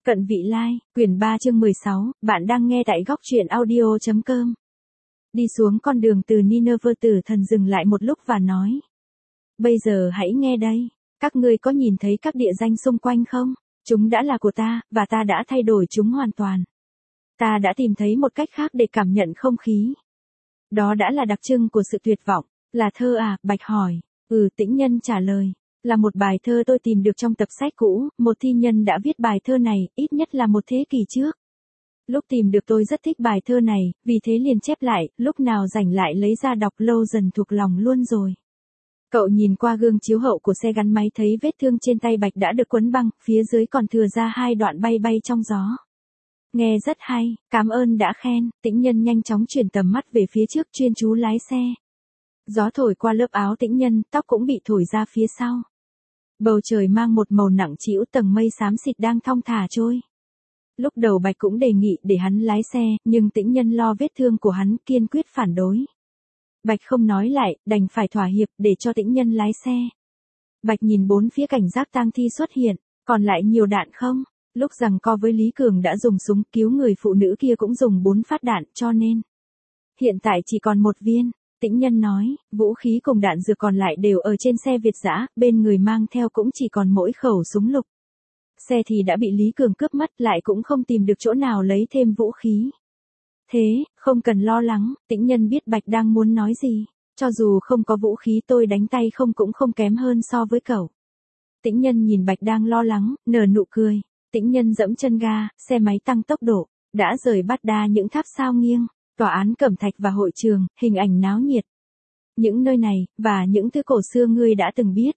Cận vị lai, quyển 3 chương 16, bạn đang nghe tại góc truyện audio.com. Đi xuống con đường từ Nineveh, Tử Thần dừng lại một lúc và nói. Bây giờ hãy nghe đây, các ngươi có nhìn thấy các địa danh xung quanh không? Chúng đã là của ta, và ta đã thay đổi chúng hoàn toàn. Ta đã tìm thấy một cách khác để cảm nhận không khí. Đó đã là đặc trưng của sự tuyệt vọng. Là thơ à? Bạch hỏi. Tĩnh Nhân trả lời. Là một bài thơ tôi tìm được trong tập sách cũ, một thi nhân đã viết bài thơ này, ít nhất là một thế kỷ trước. Lúc tìm được tôi rất thích bài thơ này, vì thế liền chép lại, lúc nào rảnh lại lấy ra đọc, lâu dần thuộc lòng luôn rồi. Cậu nhìn qua gương chiếu hậu của xe gắn máy thấy vết thương trên tay Bạch đã được quấn băng, phía dưới còn thừa ra 2 đoạn bay bay trong gió. Nghe rất hay, cảm ơn đã khen. Tĩnh Nhân nhanh chóng chuyển tầm mắt về phía trước, chuyên chú lái xe. Gió thổi qua lớp áo Tĩnh Nhân, tóc cũng bị thổi ra phía sau. Bầu trời mang một màu nặng trĩu, tầng mây xám xịt đang thong thả trôi. Lúc đầu Bạch cũng đề nghị để hắn lái xe, nhưng Tĩnh Nhân lo vết thương của hắn, kiên quyết phản đối. Bạch không nói lại, đành phải thỏa hiệp để cho Tĩnh Nhân lái xe. Bạch nhìn bốn phía cảnh giác tang thi xuất hiện, còn lại nhiều đạn không? Lúc giằng co với Lý Cường đã dùng súng cứu người phụ nữ kia cũng dùng 4 phát đạn, cho nên hiện tại chỉ còn 1 viên. Tĩnh Nhân nói, vũ khí cùng đạn dược còn lại đều ở trên xe Việt dã, bên người mang theo cũng chỉ còn mỗi khẩu súng lục. Xe thì đã bị Lý Cường cướp mất, lại cũng không tìm được chỗ nào lấy thêm vũ khí. Thế, không cần lo lắng. Tĩnh Nhân biết Bạch đang muốn nói gì. Cho dù không có vũ khí tôi đánh tay không cũng không kém hơn so với cậu. Tĩnh Nhân nhìn Bạch đang lo lắng, nở nụ cười. Tĩnh Nhân dẫm chân ga, xe máy tăng tốc độ, đã rời Bát Đa những tháp sao nghiêng, tòa án Cẩm Thạch và hội trường, hình ảnh náo nhiệt. Những nơi này, và những thứ cổ xưa ngươi đã từng biết.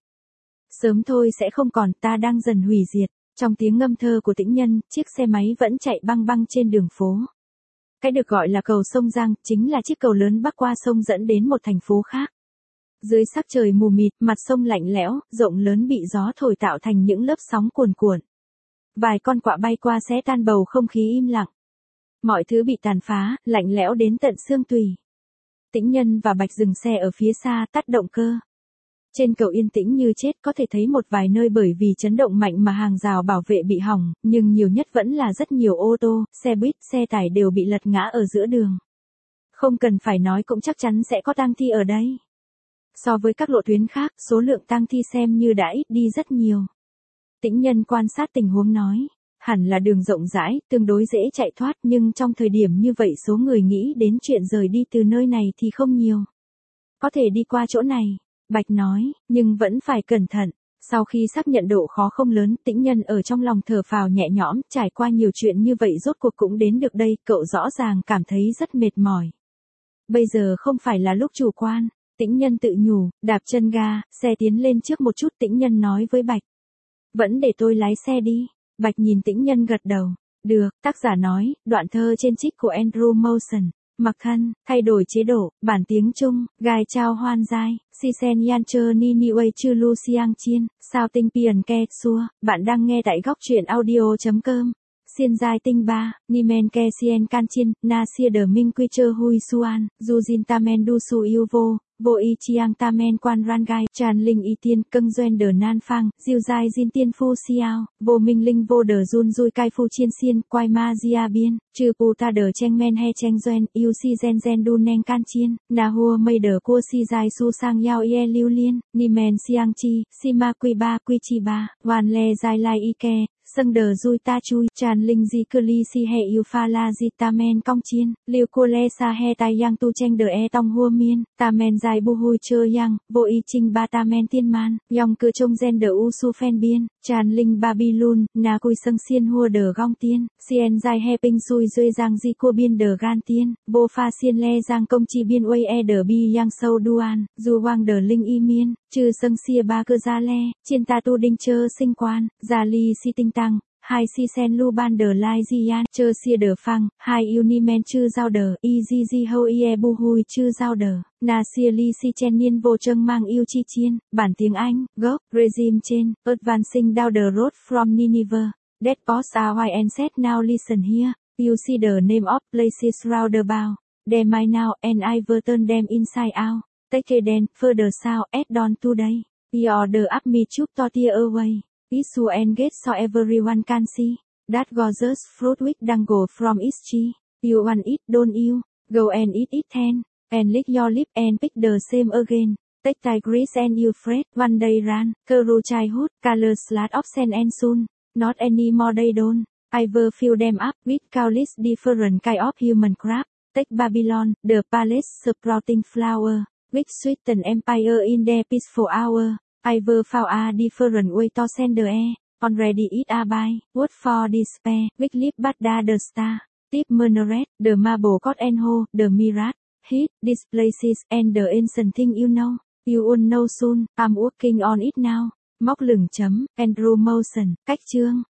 Sớm thôi sẽ không còn, ta đang dần hủy diệt. Trong tiếng ngâm thơ của Tĩnh Nhân, chiếc xe máy vẫn chạy băng băng trên đường phố. Cái được gọi là cầu sông Giang, chính là chiếc cầu lớn bắc qua sông dẫn đến một thành phố khác. Dưới sắc trời mù mịt, mặt sông lạnh lẽo, rộng lớn bị gió thổi tạo thành những lớp sóng cuồn cuộn. Vài con quạ bay qua xé tan bầu không khí im lặng. Mọi thứ bị tàn phá, lạnh lẽo đến tận xương tủy. Tĩnh Nhân và Bạch dừng xe ở phía xa, tắt động cơ. Trên cầu yên tĩnh như chết, có thể thấy một vài nơi bởi vì chấn động mạnh mà hàng rào bảo vệ bị hỏng, nhưng nhiều nhất vẫn là rất nhiều ô tô, xe buýt, xe tải đều bị lật ngã ở giữa đường. Không cần phải nói cũng chắc chắn sẽ có tang thi ở đây. So với các lộ tuyến khác, số lượng tang thi xem như đã ít đi rất nhiều. Tĩnh Nhân quan sát tình huống nói, hẳn là đường rộng rãi, tương đối dễ chạy thoát, nhưng trong thời điểm như vậy số người nghĩ đến chuyện rời đi từ nơi này thì không nhiều. Có thể đi qua chỗ này, Bạch nói, nhưng vẫn phải cẩn thận. Sau khi xác nhận độ khó không lớn, Tĩnh Nhân ở trong lòng thở phào nhẹ nhõm, trải qua nhiều chuyện như vậy rốt cuộc cũng đến được đây, cậu rõ ràng cảm thấy rất mệt mỏi. Bây giờ không phải là lúc chủ quan, Tĩnh Nhân tự nhủ, đạp chân ga, xe tiến lên trước một chút. Tĩnh Nhân nói với Bạch. Vẫn để tôi lái xe đi. Bạch nhìn Tĩnh Nhân gật đầu. Được, tác giả nói, đoạn thơ trên trích của Andrew Motion. Mặc thân, thay đổi chế độ, bản tiếng Trung, gai trao hoan giai, si sen yan chơ ni ni uây chư lu siang chiên, sao tinh piền ke xua. Bạn đang nghe tại góc truyện audio.com. Xiên giai tinh ba, ni men ke sien can chiên, na sia đờ minh quy chơ hui suan, du jin tamen du su yêu vô. Vô y chiang tamen quan ran gai, tràn linh y tiên, câng doen đờ nan phang, diêu giai jin tiên phu xiao, vô minh linh vô đờ run dui cai phu chiên xiên, quai ma dia biên, trừ pu ta đờ cheng men he cheng doen, yêu si gen gen du neng can chiên, na hua mây đờ cua si giai su sang yao ye lưu liên, ni men siang chi, si ma quy ba quy chi ba, hoàn le giai lai y ke. Sâng đờ dui ta chui, tràn linh di cơ ly si he yêu pha la di ta men cong chiên, liu cô le sa he tai yang tu cheng đờ e tong hua miên, ta men dài bu hui chơ yang, vô y chinh ba ta men tiên man, yong cơ trông gen đờ u su phen biên, tràn linh ba bi lun, na cui sâng xiên hua đờ gong tiên, sien dài he ping sui duy giang di cua biên đờ gan tiên, vô pha xiên le giang công chi biên uây e đờ bi yang sâu duan, du wang đờ linh y miên, trừ sâng xia ba cơ gia le, chiên ta tu đinh chơ sinh quan, gia ly si tinh tăng, hai si sen lu ban đờ lai zian, chơ xia đờ phang, hai unimen chư giao đờ, y di di hô ie bu hui chư giao đờ, na xia li si chen niên vô trâng mang yêu chi chiên, bản tiếng Anh, gốc, regime trên, advancing down the road from Nineveh, that posts are why and set now listen here, you see the name of places round about, them I now, and I will turn them inside out, take a then, further south, at dawn today, the order up me chúc to tear away. Issue and get so everyone can see. That gorgeous fruit which dangle from its tree. You want it, don't you? Go and eat it then. And lick your lip and pick the same again. Take Tigris and Euphrates, one day ran, Kuru childhood, color slat of sand and sun. Not anymore they don't. I will fill them up with countless different kind of human crab. Take Babylon, the palace sprouting flower, which sweeten empire in their peaceful hour. I will found a different way to send the air. Already it a by, what for despair, with lip but the star. Tip Merneret, the marble court and ho, the mirage. Hit, these places, and the ancient thing you know. You will know soon, I'm working on it now. Móc lửng chấm, Andrew Motion, cách chương.